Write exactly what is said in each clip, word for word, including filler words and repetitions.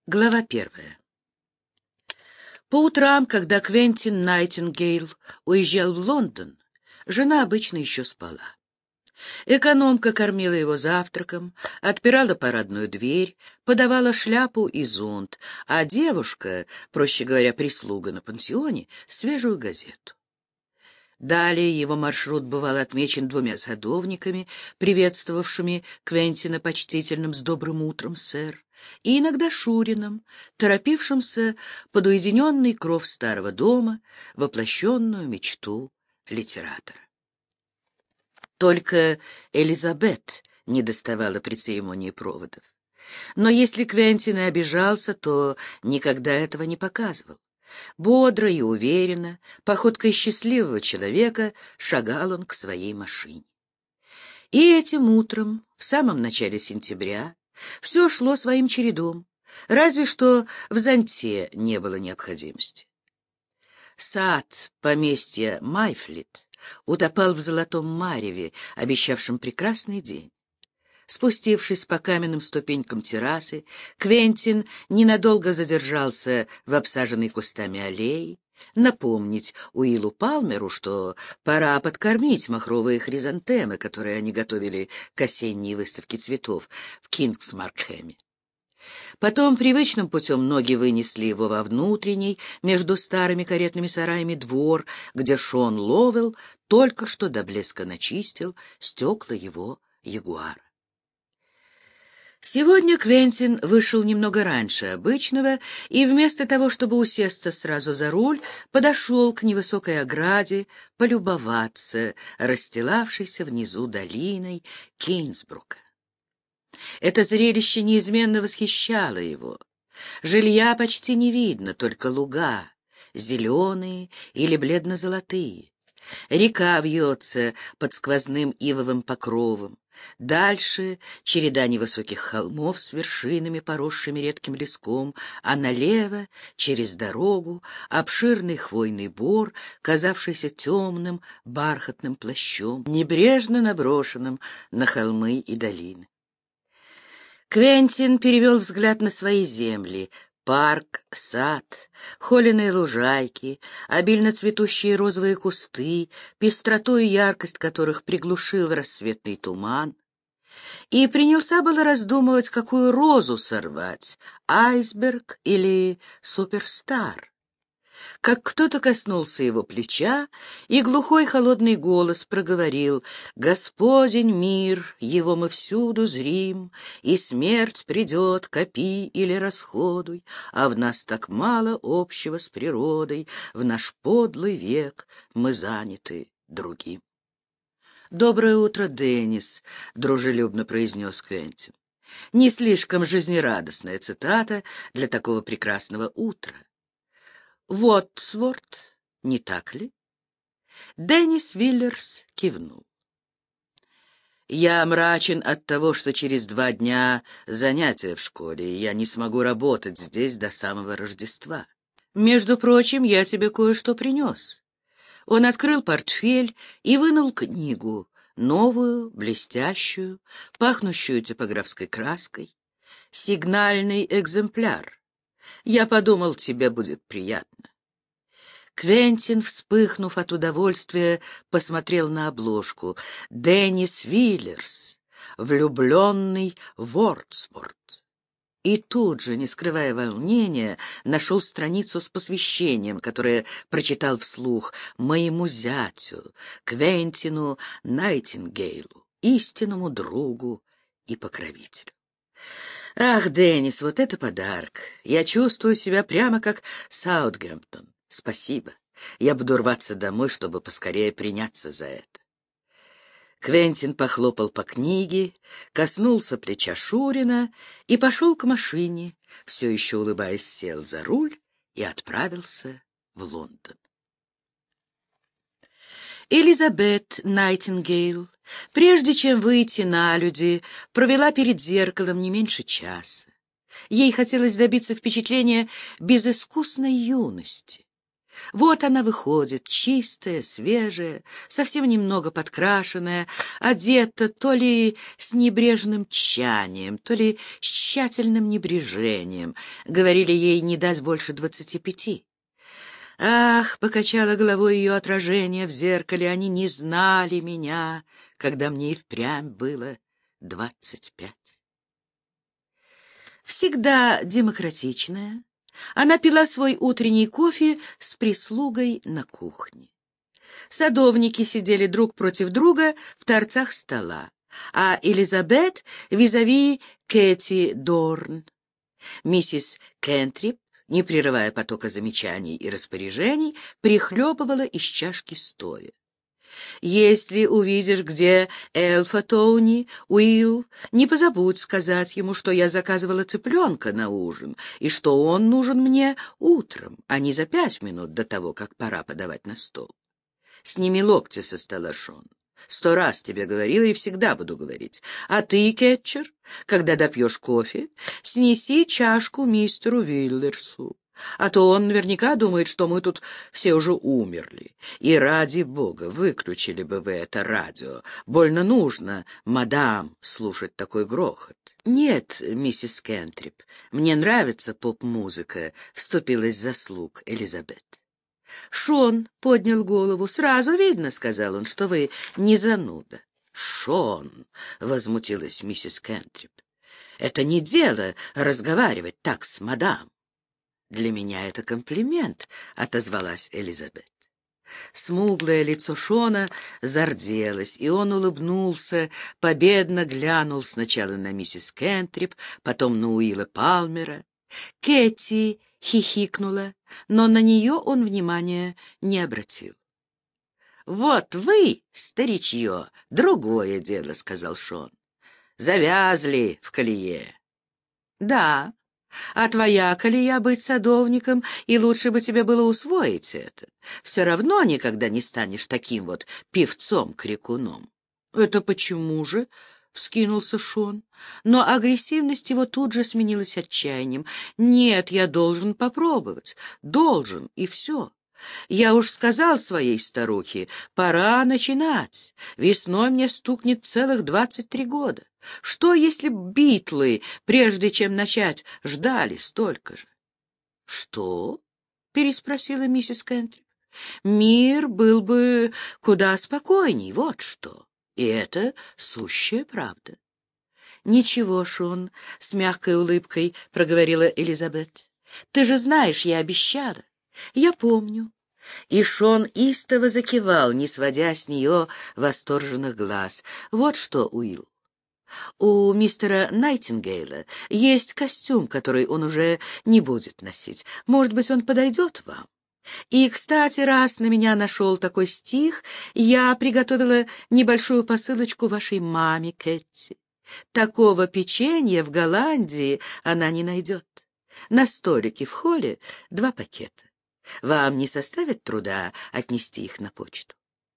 Глава первая. По утрам, когда Квентин Найтингейл уезжал в Лондон, жена обычно еще спала. Экономка кормила его завтраком, отпирала парадную дверь, подавала шляпу и зонт, а девушка, проще говоря, прислуга на пансионе, свежую газету. Далее его маршрут бывал отмечен двумя садовниками, приветствовавшими Квентина почтительным «С добрым утром, сэр», и иногда Шурином, торопившимся под уединенный кров старого дома, воплощенную мечту литератора. Только Элизабет не доставала при церемонии проводов. Но если Квентин и обижался, то никогда этого не показывал. Бодро и уверенно, походкой счастливого человека, шагал он к своей машине. И этим утром, в самом начале сентября, все шло своим чередом, разве что в зонте не было необходимости. Сад поместья Майфлит утопал в золотом мареве, обещавшем прекрасный день. Спустившись по каменным ступенькам террасы, Квентин ненадолго задержался в обсаженной кустами аллее, напомнить Уиллу Палмеру, что пора подкормить махровые хризантемы, которые они готовили к осенней выставке цветов в Кингсмаркхэме. Потом привычным путем ноги вынесли его во внутренний, между старыми каретными сараями, двор, где Шон Ловелл только что до блеска начистил стекла его ягуара. Сегодня Квентин вышел немного раньше обычного и вместо того, чтобы усесться сразу за руль, подошел к невысокой ограде полюбоваться расстилавшейся внизу долиной Кейнсбрука. Это зрелище неизменно восхищало его. Жилья почти не видно, только луга, зеленые или бледно-золотые. Река вьется под сквозным ивовым покровом. Дальше череда невысоких холмов с вершинами, поросшими редким леском, а налево, через дорогу, обширный хвойный бор, казавшийся темным бархатным плащом, небрежно наброшенным на холмы и долины. Квентин перевел взгляд на свои земли. Парк, сад, холеные лужайки, обильно цветущие розовые кусты, пестроту и яркость которых приглушил рассветный туман. И принялся было раздумывать, какую розу сорвать — айсберг или суперстар. Как кто-то коснулся его плеча, и глухой холодный голос проговорил: «Господень мир, его мы всюду зрим, и смерть придет, копи или расходуй, а в нас так мало общего с природой, в наш подлый век мы заняты другим». «Доброе утро, Деннис», — дружелюбно произнес Квентин. Не слишком жизнерадостная цитата для такого прекрасного утра. «Вотсворт, не так ли?» Деннис Виллерс кивнул. «Я мрачен от того, что через два дня занятия в школе, и я не смогу работать здесь до самого Рождества. Между прочим, я тебе кое-что принес». Он открыл портфель и вынул книгу, новую, блестящую, пахнущую типографской краской. «Сигнальный экземпляр. Я подумал, тебе будет приятно». Квентин, вспыхнув от удовольствия, посмотрел на обложку. «Деннис Виллерс, влюбленный Вордсворт». И тут же, не скрывая волнения, нашел страницу с посвящением, которое прочитал вслух: «Моему зятю, Квентину Найтингейлу, истинному другу и покровителю». «Ах, Деннис, вот это подарок! Я чувствую себя прямо как Саутгемптон. Спасибо. Я буду рваться домой, чтобы поскорее приняться за это». Квентин похлопал по книге, коснулся плеча Шурина и пошел к машине, все еще улыбаясь, сел за руль и отправился в Лондон. Элизабет Найтингейл, прежде чем выйти на люди, провела перед зеркалом не меньше часа. Ей хотелось добиться впечатления безыскусной юности. Вот она выходит, чистая, свежая, совсем немного подкрашенная, одета то ли с небрежным тщанием, то ли с тщательным небрежением. Говорили ей не дать больше двадцати пяти. Ах, покачало головой ее отражение в зеркале, они не знали меня, когда мне и впрямь было двадцать пять. Всегда демократичная, она пила свой утренний кофе с прислугой на кухне. Садовники сидели друг против друга в торцах стола, а Элизабет визави Кэти Дорн. Миссис Кентрип, не прерывая потока замечаний и распоряжений, прихлебывала из чашки стоя. «Если увидишь, где Элфа Тоуни, Уилл, не позабудь сказать ему, что я заказывала цыпленка на ужин, и что он нужен мне утром, а не за пять минут до того, как пора подавать на стол. Сними локти со стола, Шон. Сто раз тебе говорила и всегда буду говорить. А ты, Кетчер, когда допьешь кофе, снеси чашку мистеру Виллерсу. А то он наверняка думает, что мы тут все уже умерли. И ради бога, выключили бы вы это радио. Больно нужно, мадам, слушать такой грохот. Нет, миссис Кентрип, мне нравится поп-музыка, вступилась за слуг Элизабет. Шон поднял голову. «Сразу видно, — сказал он, — что вы не зануда». «Шон!» — возмутилась миссис Кентрип. «Это не дело разговаривать так с мадам». «Для меня это комплимент», — отозвалась Элизабет. Смуглое лицо Шона зарделось, и он улыбнулся, победно глянул сначала на миссис Кентрип, потом на Уилла Палмера. Кэти хихикнула, но на нее он внимания не обратил. «Вот вы, старичье, другое дело», — сказал Шон. «Завязли в колее». «Да, а твоя колея быть садовником, и лучше бы тебе было усвоить это. Все равно никогда не станешь таким вот певцом-крикуном». «Это почему же?» — вскинулся Шон. Но агрессивность его тут же сменилась отчаянием. «Нет, я должен попробовать. Должен, и все. Я уж сказал своей старухе, пора начинать. Весной мне стукнет целых двадцать три года. Что, если б Битлы, прежде чем начать, ждали столько же?» «Что?» — переспросила миссис Кентрип. «Мир был бы куда спокойней, вот что. И это сущая правда». «Ничего, Шон», — с мягкой улыбкой проговорила Элизабет. «Ты же знаешь, я обещала. Я помню». И Шон истово закивал, не сводя с нее восторженных глаз. «Вот что, Уилл, у мистера Найтингейла есть костюм, который он уже не будет носить. Может быть, он подойдет вам? И, кстати, раз на меня нашел такой стих, я приготовила небольшую посылочку вашей маме, Кэтти. Такого печенья в Голландии она не найдет. На столике в холле два пакета. Вам не составит труда отнести их на почту?»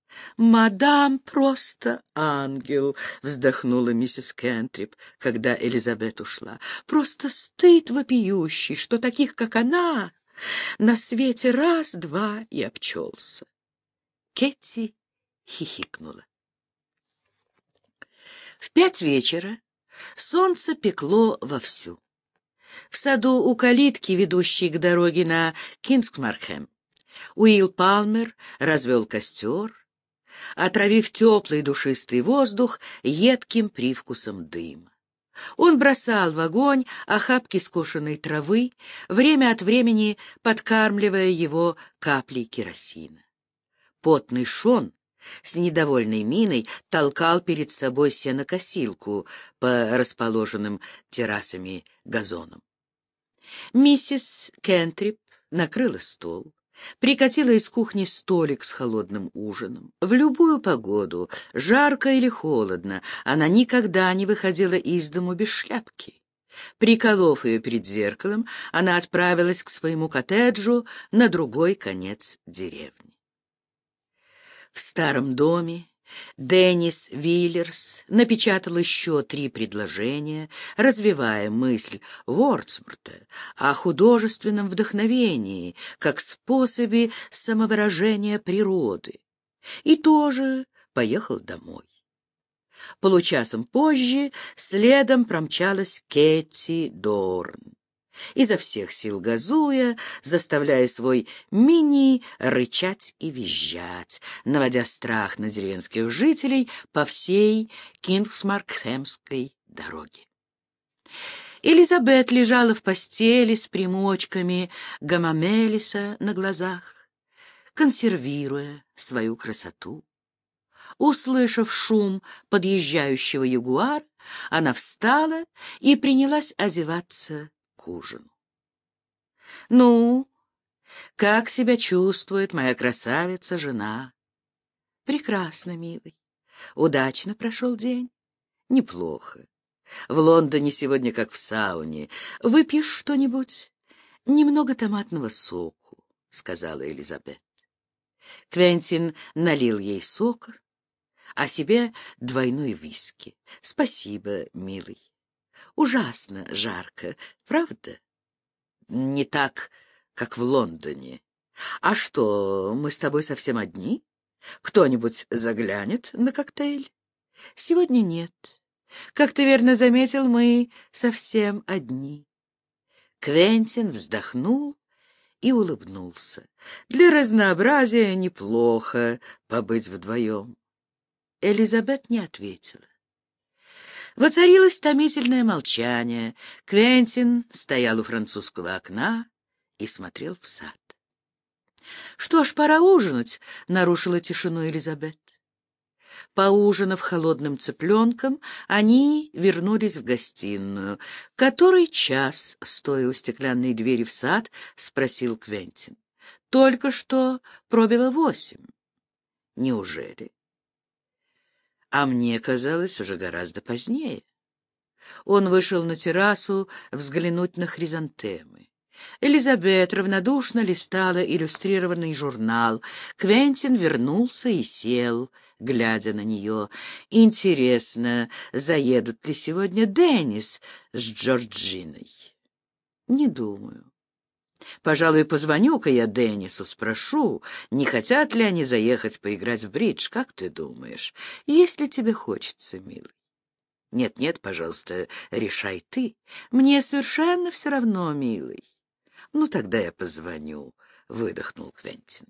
«Мадам просто ангел», — вздохнула миссис Кентрип, когда Элизабет ушла. «Просто стыд вопиющий, что таких, как она, на свете раз-два и обчелся». Кетти хихикнула. В пять вечера солнце пекло вовсю. В саду у калитки, ведущей к дороге на Кингсмархэм, Уилл Палмер развел костер, отравив теплый душистый воздух едким привкусом дыма. Он бросал в огонь охапки скошенной травы, время от времени подкармливая его каплей керосина. Потный Шон с недовольной миной толкал перед собой сенокосилку по расположенным террасами газонам. Миссис Кентрип накрыла стол, прикатила из кухни столик с холодным ужином. В любую погоду, жарко или холодно, она никогда не выходила из дому без шляпки. Приколов ее перед зеркалом, она отправилась к своему коттеджу на другой конец деревни. В старом доме Деннис Виллерс напечатал еще три предложения, развивая мысль Вордсворта о художественном вдохновении как способе самовыражения природы, и тоже поехал домой. Получасом позже следом промчалась Кэти Дорн, изо всех сил газуя, заставляя свой мини рычать и визжать, наводя страх на деревенских жителей по всей Кингсмаркхемской дороге. Элизабет лежала в постели с примочками гамамелиса на глазах, консервируя свою красоту. Услышав шум подъезжающего ягуара, она встала и принялась одеваться к ужину. «Ну, как себя чувствует моя красавица-жена?» «Прекрасно, милый. Удачно прошел день?» «Неплохо. В Лондоне сегодня как в сауне. Выпьешь что-нибудь?» «Немного томатного соку», — сказала Элизабет. Квентин налил ей сока, а себе двойной виски. «Спасибо, милый. Ужасно жарко, правда?» «Не так, как в Лондоне. А что, мы с тобой совсем одни? Кто-нибудь заглянет на коктейль?» «Сегодня нет. Как ты верно заметил, мы совсем одни». Квентин вздохнул и улыбнулся. Для разнообразия неплохо побыть вдвоем. Элизабет не ответила. Воцарилось томительное молчание. Квентин стоял у французского окна и смотрел в сад. «Что ж, пора ужинать», — нарушила тишину Элизабет. Поужинав холодным цыпленком, они вернулись в гостиную. «Который час?» — стоя у стеклянной двери в сад, спросил Квентин. «Только что пробило восемь». «Неужели?» «А мне казалось, уже гораздо позднее». Он вышел на террасу взглянуть на хризантемы. Элизабет равнодушно листала иллюстрированный журнал. Квентин вернулся и сел, глядя на нее. «Интересно, заедут ли сегодня Деннис с Джорджиной?» «Не думаю. Пожалуй, позвоню-ка я Деннису, спрошу, не хотят ли они заехать поиграть в бридж. Как ты думаешь, если тебе хочется, милый?» «Нет-нет, пожалуйста, решай ты. Мне совершенно все равно, милый». «Ну, тогда я позвоню», — выдохнул Квентин.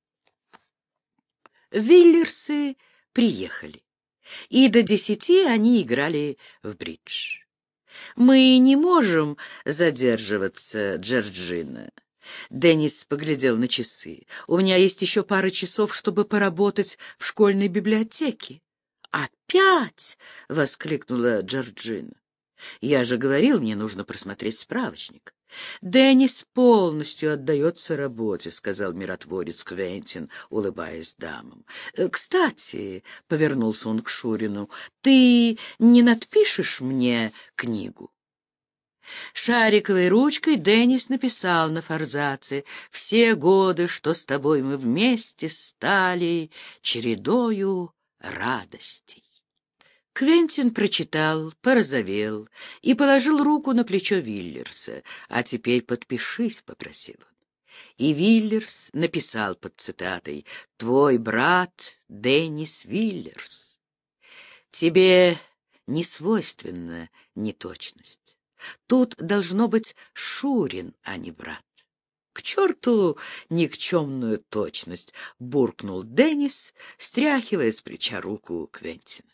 Виллерсы приехали, и до десяти они играли в бридж. «Мы не можем задерживаться, Джорджина». Деннис поглядел на часы. «У меня есть еще пара часов, чтобы поработать в школьной библиотеке». «Опять?» — воскликнула Джорджина. «Я же говорил, мне нужно просмотреть справочник». «Деннис полностью отдается работе», — сказал миротворец Квентин, улыбаясь дамам. «Кстати», — повернулся он к Шурину, — «ты не надпишешь мне книгу?» Шариковой ручкой Деннис написал на форзаце: «Все годы, что с тобой мы вместе стали, чередою радостей». Квентин прочитал, порозовел и положил руку на плечо Виллерса. «А теперь подпишись», — попросил он. И Виллерс написал под цитатой: «Твой брат Деннис Виллерс». «Тебе не свойственна неточность. Тут должно быть Шурин, а не брат». «К черту никчемную точность!» — буркнул Деннис, стряхивая с плеча руку Квентина.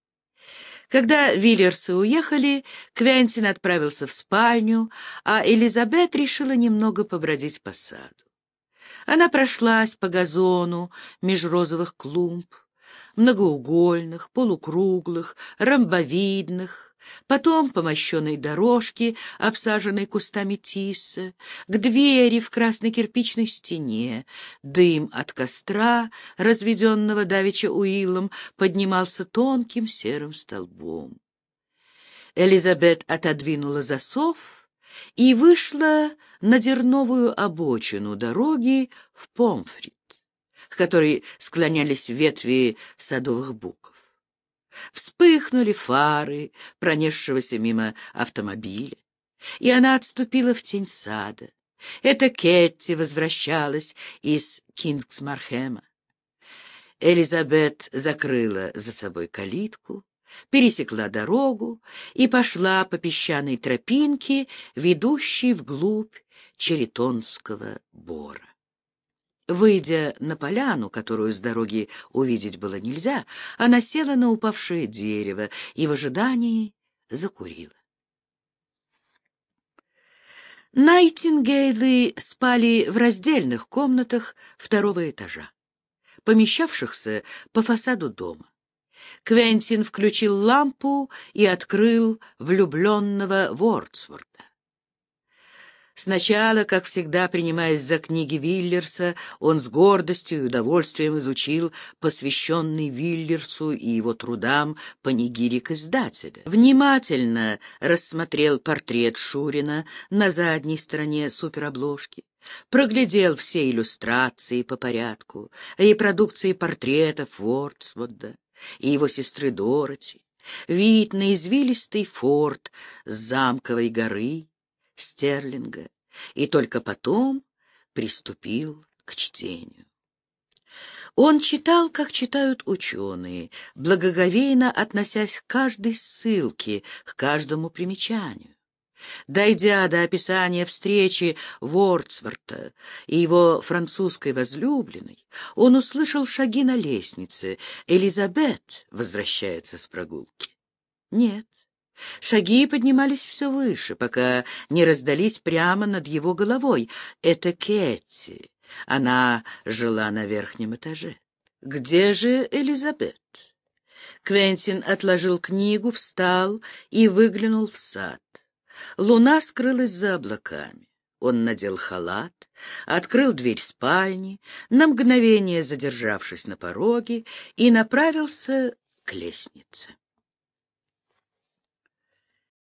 Когда Виллерсы уехали, Квентин отправился в спальню, а Элизабет решила немного побродить по саду. Она прошлась по газону меж розовых клумб, многоугольных, полукруглых, ромбовидных, потом по мощенной дорожке, обсаженной кустами тиса, к двери в красной кирпичной стене. Дым от костра, разведенного давеча Уиллом, поднимался тонким серым столбом. Элизабет отодвинула засов и вышла на дерновую обочину дороги в Помфрит. к которой склонялись ветви садовых буков. Вспыхнули фары пронесшегося мимо автомобиля, и она отступила в тень сада. Это Кетти возвращалась из Кингсмархэма. Элизабет закрыла за собой калитку, пересекла дорогу и пошла по песчаной тропинке, ведущей вглубь Черетонского бора. Выйдя на поляну, которую с дороги увидеть было нельзя, она села на упавшее дерево и в ожидании закурила. Найтингейлы спали в раздельных комнатах второго этажа, помещавшихся по фасаду дома. Квентин включил лампу и открыл влюбленного Вордсворта. Сначала, как всегда, принимаясь за книги Виллерса, он с гордостью и удовольствием изучил посвященный Виллерсу и его трудам панигирик издателя. Внимательно рассмотрел портрет Шурина на задней стороне суперобложки, проглядел все иллюстрации по порядку, репродукции портретов Вордсворта и его сестры Дороти, вид на извилистый форт с замковой горы, Стерлинга, и только потом приступил к чтению. Он читал, как читают ученые, благоговейно относясь к каждой ссылке, к каждому примечанию. Дойдя до описания встречи Вордсворта и его французской возлюбленной, он услышал шаги на лестнице. Элизабет возвращается с прогулки. Нет. Шаги поднимались все выше, пока не раздались прямо над его головой. Это Кетти. Она жила на верхнем этаже. Где же Элизабет? Квентин отложил книгу, встал и выглянул в сад. Луна скрылась за облаками. Он надел халат, открыл дверь спальни, на мгновение задержавшись на пороге, и направился к лестнице.